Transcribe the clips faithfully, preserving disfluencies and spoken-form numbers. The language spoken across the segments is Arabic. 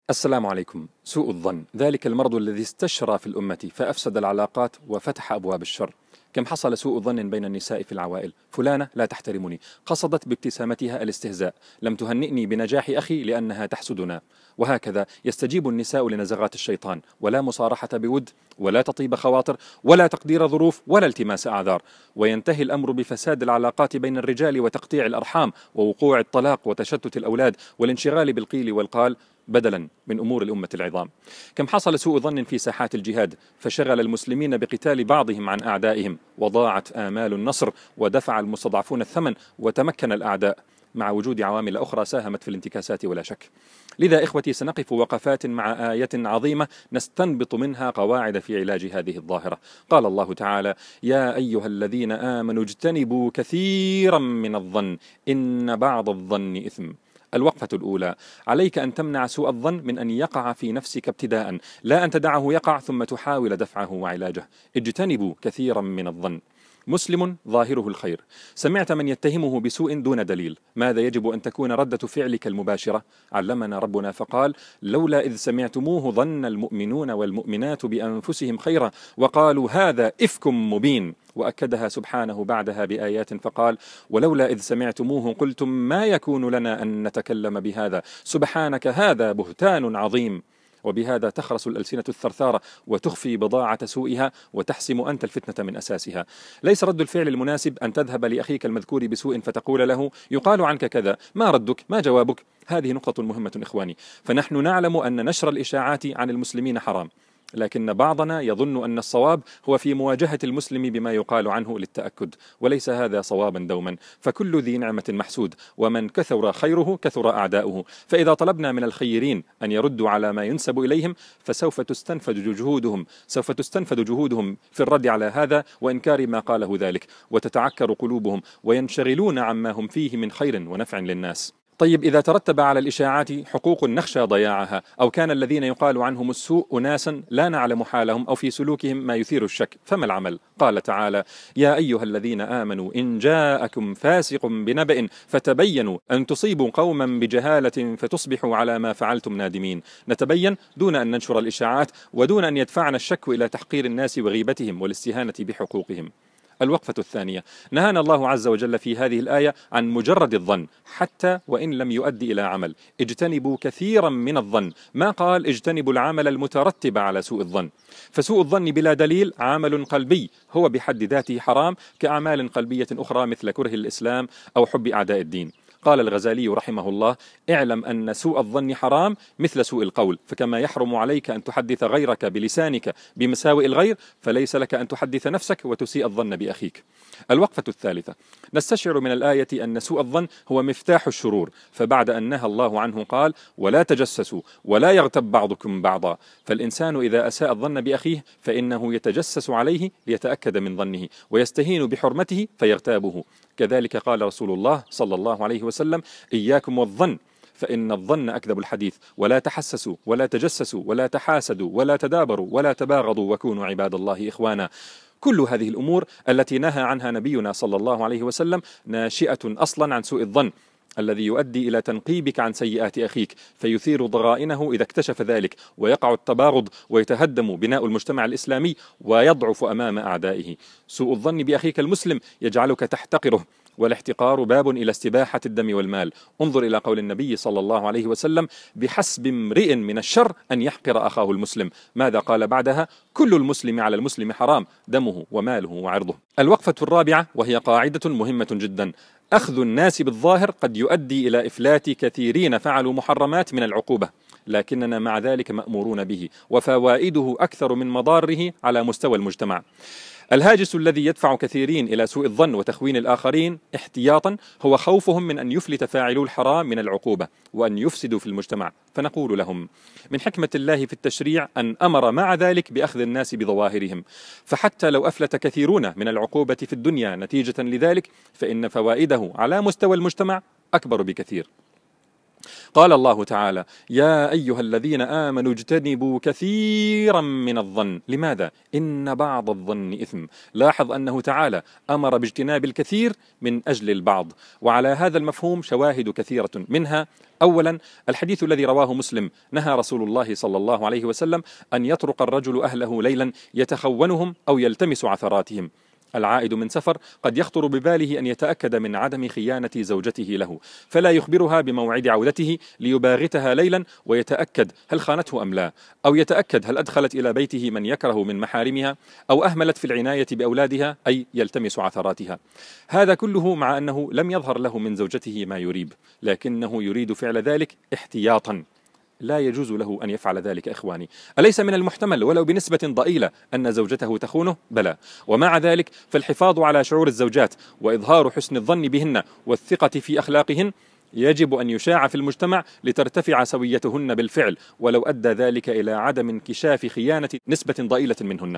السلام عليكم. سوء الظن ذلك المرض الذي استشرى في الأمة فأفسد العلاقات وفتح أبواب الشر. كم حصل سوء ظن بين النساء في العوائل: فلانة لا تحترمني، قصدت بابتسامتها الاستهزاء، لم تهنئني بنجاح أخي لأنها تحسدنا. وهكذا يستجيب النساء لنزغات الشيطان، ولا مصارحة بود، ولا تطيب خواطر، ولا تقدير ظروف، ولا التماس أعذار، وينتهي الأمر بفساد العلاقات بين الرجال وتقطيع الأرحام ووقوع الطلاق وتشتت الأولاد والانشغال بالقيل والقال بدلا من أمور الأمة العظام. كم حصل سوء ظن في ساحات الجهاد فشغل المسلمين بقتال بعضهم عن أعدائهم، وضاعت آمال النصر، ودفع المستضعفون الثمن، وتمكن الأعداء، مع وجود عوامل أخرى ساهمت في الانتكاسات ولا شك. لذا إخوتي سنقف وقفات مع آية عظيمة نستنبط منها قواعد في علاج هذه الظاهرة. قال الله تعالى: يا أيها الذين آمنوا اجتنبوا كثيرا من الظن إن بعض الظن إثم. الوقفة الأولى: عليك أن تمنع سوء الظن من أن يقع في نفسك ابتداء، لا أن تدعه يقع ثم تحاول دفعه وعلاجه. اجتنبوا كثيرا من الظن. مسلم ظاهره الخير، سمعت من يتهمه بسوء دون دليل، ماذا يجب أن تكون ردة فعلك المباشرة؟ علمنا ربنا فقال: لولا إذ سمعتموه ظن المؤمنون والمؤمنات بأنفسهم خيرا وقالوا هذا إفك مبين. وأكدها سبحانه بعدها بآيات فقال: ولولا إذ سمعتموه قلتم ما يكون لنا أن نتكلم بهذا سبحانك هذا بهتان عظيم. وبهذا تخرس الألسنة الثرثارة وتخفي بضاعة سوءها وتحسم أنت الفتنة من أساسها. ليس رد الفعل المناسب أن تذهب لأخيك المذكور بسوء فتقول له: يقال عنك كذا، ما ردك؟ ما جوابك؟ هذه نقطة مهمة إخواني. فنحن نعلم أن نشر الإشاعات عن المسلمين حرام، لكن بعضنا يظن أن الصواب هو في مواجهة المسلم بما يقال عنه للتأكد، وليس هذا صوابا دوما، فكل ذي نعمة محسود، ومن كثر خيره كثر أعداؤه. فإذا طلبنا من الخيرين أن يردوا على ما ينسب إليهم فسوف تستنفد جهودهم سوف تستنفد جهودهم في الرد على هذا وإنكار ما قاله ذلك، وتتعكر قلوبهم وينشغلون عما هم فيه من خير ونفع للناس. طيب، إذا ترتب على الإشاعات حقوق نخشى ضياعها، أو كان الذين يقال عنهم السوء أناسا لا نعلم حالهم أو في سلوكهم ما يثير الشك، فما العمل؟ قال تعالى: يا أيها الذين آمنوا إن جاءكم فاسق بنبأ فتبينوا أن تصيبوا قوما بجهالة فتصبحوا على ما فعلتم نادمين. نتبين دون أن ننشر الإشاعات ودون أن يدفعنا الشك إلى تحقير الناس وغيبتهم والاستهانة بحقوقهم. الوقفة الثانية: نهانا الله عز وجل في هذه الآية عن مجرد الظن حتى وإن لم يؤدي إلى عمل. اجتنبوا كثيرا من الظن، ما قال اجتنبوا العمل المترتب على سوء الظن. فسوء الظن بلا دليل عمل قلبي هو بحد ذاته حرام، كأعمال قلبية أخرى مثل كره الإسلام أو حب أعداء الدين. قال الغزالي رحمه الله: اعلم أن سوء الظن حرام مثل سوء القول، فكما يحرم عليك أن تحدث غيرك بلسانك بمساوئ الغير، فليس لك أن تحدث نفسك وتسيء الظن بأخيك. الوقفة الثالثة: نستشعر من الآية أن سوء الظن هو مفتاح الشرور، فبعد أن نهى الله عنه قال: ولا تجسسوا ولا يغتب بعضكم بعضا. فالإنسان إذا أساء الظن بأخيه فإنه يتجسس عليه ليتأكد من ظنه، ويستهين بحرمته فيغتابه. كذلك قال رسول الله صلى الله عليه وسلم: إياكم والظن فإن الظن أكذب الحديث، ولا تحسسوا ولا تجسسوا ولا تحاسدوا ولا تدابروا ولا تباغضوا وكونوا عباد الله إخوانا. كل هذه الأمور التي نهى عنها نبينا صلى الله عليه وسلم ناشئة أصلا عن سوء الظن الذي يؤدي إلى تنقيبك عن سيئات أخيك، فيثير ضغائنه إذا اكتشف ذلك، ويقع التباغض ويتهدم بناء المجتمع الإسلامي ويضعف أمام أعدائه. سوء الظن بأخيك المسلم يجعلك تحتقره، والاحتقار باب إلى استباحة الدم والمال. انظر إلى قول النبي صلى الله عليه وسلم: بحسب امرئ من الشر أن يحقر أخاه المسلم. ماذا قال بعدها؟ كل المسلم على المسلم حرام، دمه وماله وعرضه. الوقفة الرابعة وهي قاعدة مهمة جدا: أخذ الناس بالظاهر قد يؤدي إلى إفلات كثيرين فعلوا محرمات من العقوبة، لكننا مع ذلك مأمورون به، وفوائده أكثر من مضاره على مستوى المجتمع. الهاجس الذي يدفع كثيرين إلى سوء الظن وتخوين الآخرين احتياطا هو خوفهم من أن يفلت فاعلو الحرام من العقوبة وأن يفسدوا في المجتمع. فنقول لهم: من حكمة الله في التشريع أن أمر مع ذلك بأخذ الناس بظواهرهم، فحتى لو أفلت كثيرون من العقوبة في الدنيا نتيجة لذلك، فإن فوائده على مستوى المجتمع أكبر بكثير. قال الله تعالى: يا أيها الذين آمنوا اجتنبوا كثيرا من الظن. لماذا؟ إن بعض الظن إثم. لاحظ أنه تعالى أمر باجتناب الكثير من أجل البعض، وعلى هذا المفهوم شواهد كثيرة، منها أولا الحديث الذي رواه مسلم: نهى رسول الله صلى الله عليه وسلم أن يطرق الرجل أهله ليلا يتخونهم أو يلتمس عثراتهم. العائد من سفر قد يخطر بباله أن يتأكد من عدم خيانة زوجته له، فلا يخبرها بموعد عودته ليباغتها ليلا ويتأكد هل خانته أم لا، أو يتأكد هل أدخلت إلى بيته من يكره من محارمها، أو أهملت في العناية بأولادها، أي يلتمس عثراتها. هذا كله مع أنه لم يظهر له من زوجته ما يريب، لكنه يريد فعل ذلك احتياطا. لا يجوز له أن يفعل ذلك إخواني. أليس من المحتمل ولو بنسبة ضئيلة أن زوجته تخونه؟ بلى. ومع ذلك فالحفاظ على شعور الزوجات وإظهار حسن الظن بهن والثقة في أخلاقهن يجب أن يشاع في المجتمع لترتفع سويتهن بالفعل، ولو أدى ذلك إلى عدم انكشاف خيانة نسبة ضئيلة منهن،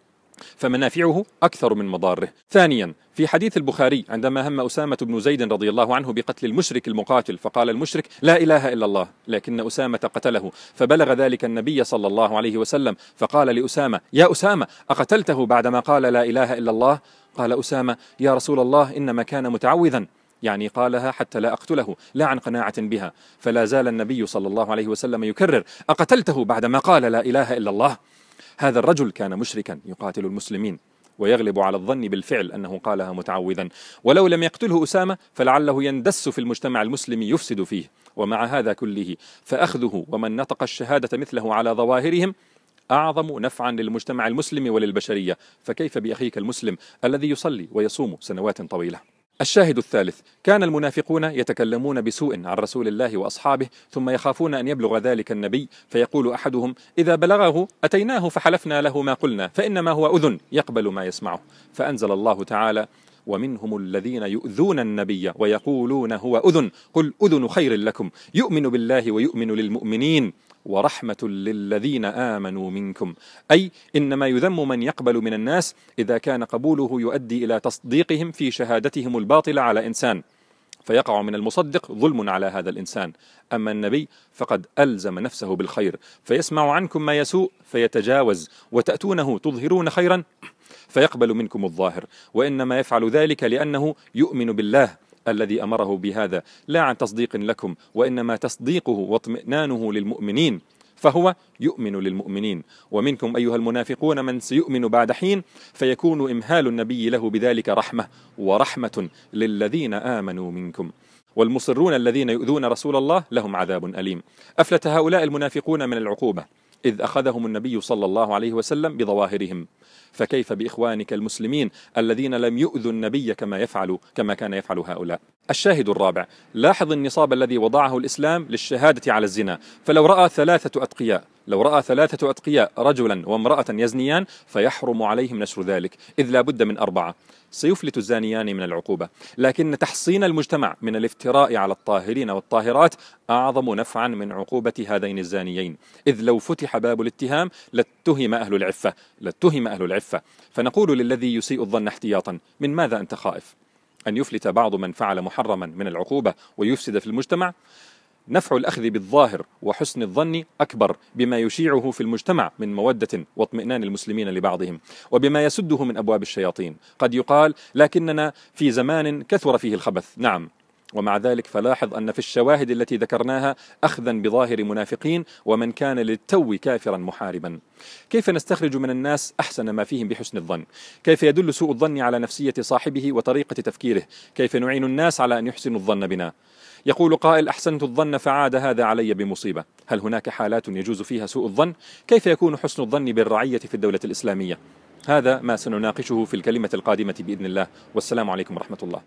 فمنافعه أكثر من مضاره. ثانيا، في حديث البخاري عندما هم أسامة بن زيد رضي الله عنه بقتل المشرك المقاتل، فقال المشرك: لا إله إلا الله، لكن أسامة قتله، فبلغ ذلك النبي صلى الله عليه وسلم، فقال لأسامة: يا أسامة، أقتلته بعدما قال لا إله إلا الله؟ قال أسامة: يا رسول الله، إنما كان متعوذا، يعني قالها حتى لا أقتله، لا عن قناعة بها. فلا زال النبي صلى الله عليه وسلم يكرر: أقتلته بعدما قال لا إله إلا الله؟ هذا الرجل كان مشركا يقاتل المسلمين، ويغلب على الظن بالفعل أنه قالها متعوذا، ولو لم يقتله أسامة فلعله يندس في المجتمع المسلم يفسد فيه. ومع هذا كله فأخذه ومن نطق الشهادة مثله على ظواهرهم أعظم نفعا للمجتمع المسلم وللبشرية، فكيف بأخيك المسلم الذي يصلي ويصوم سنوات طويلة؟ الشاهد الثالث: كان المنافقون يتكلمون بسوء عن رسول الله وأصحابه، ثم يخافون أن يبلغ ذلك النبي، فيقول أحدهم: إذا بلغه أتيناه فحلفنا له ما قلنا، فإنما هو أذن يقبل ما يسمعه. فأنزل الله تعالى: ومنهم الذين يؤذون النبي ويقولون هو أذن قل أذن خير لكم يؤمن بالله ويؤمن للمؤمنين ورحمة للذين آمنوا منكم. أي إنما يذم من يقبل من الناس إذا كان قبوله يؤدي إلى تصديقهم في شهادتهم الباطلة على إنسان، فيقع من المصدق ظلم على هذا الإنسان. أما النبي فقد ألزم نفسه بالخير، فيسمع عنكم ما يسوء فيتجاوز، وتأتونه تظهرون خيرا فيقبل منكم الظاهر، وإنما يفعل ذلك لأنه يؤمن بالله الذي أمره بهذا، لا عن تصديق لكم، وإنما تصديقه واطمئنانه للمؤمنين، فهو يؤمن للمؤمنين. ومنكم أيها المنافقون من سيؤمن بعد حين، فيكون إمهال النبي له بذلك رحمة ورحمة للذين آمنوا منكم. والمصرون الذين يؤذون رسول الله لهم عذاب أليم. أفلت هؤلاء المنافقون من العقوبة إذ أخذهم النبي صلى الله عليه وسلم بظواهرهم، فكيف بإخوانك المسلمين الذين لم يؤذوا النبي كما يفعل كما كان يفعل هؤلاء؟ الشاهد الرابع: لاحظ النصاب الذي وضعه الإسلام للشهادة على الزنا. فلو رأى ثلاثة أتقياء لو رأى ثلاثة أتقياء رجلا وامرأة يزنيان فيحرم عليهم نشر ذلك، إذ لا بد من أربعة، سيفلت الزانيان من العقوبة. لكن تحصين المجتمع من الافتراء على الطاهرين والطاهرات أعظم نفعا من عقوبة هذين الزانيين، إذ لو فتح باب الاتهام لاتهم أهل العفة لاتهم أهل العفة فنقول للذي يسيء الظن احتياطا: من ماذا أنت خائف؟ أن يفلت بعض من فعل محرما من العقوبة ويفسد في المجتمع؟ نفع الأخذ بالظاهر وحسن الظن أكبر بما يشيعه في المجتمع من مودة واطمئنان المسلمين لبعضهم، وبما يسده من أبواب الشياطين. قد يقال: لكننا في زمان كثر فيه الخبث. نعم، ومع ذلك فلاحظ أن في الشواهد التي ذكرناها أخذا بظاهر منافقين ومن كان للتو كافرا محاربا. كيف نستخرج من الناس أحسن ما فيهم بحسن الظن؟ كيف يدل سوء الظن على نفسية صاحبه وطريقة تفكيره؟ كيف نعين الناس على أن يحسنوا الظن بنا؟ يقول قائل: أحسنت الظن فعاد هذا علي بمصيبة. هل هناك حالات يجوز فيها سوء الظن؟ كيف يكون حسن الظن بالرعية في الدولة الإسلامية؟ هذا ما سنناقشه في الكلمة القادمة بإذن الله، والسلام عليكم ورحمة الله.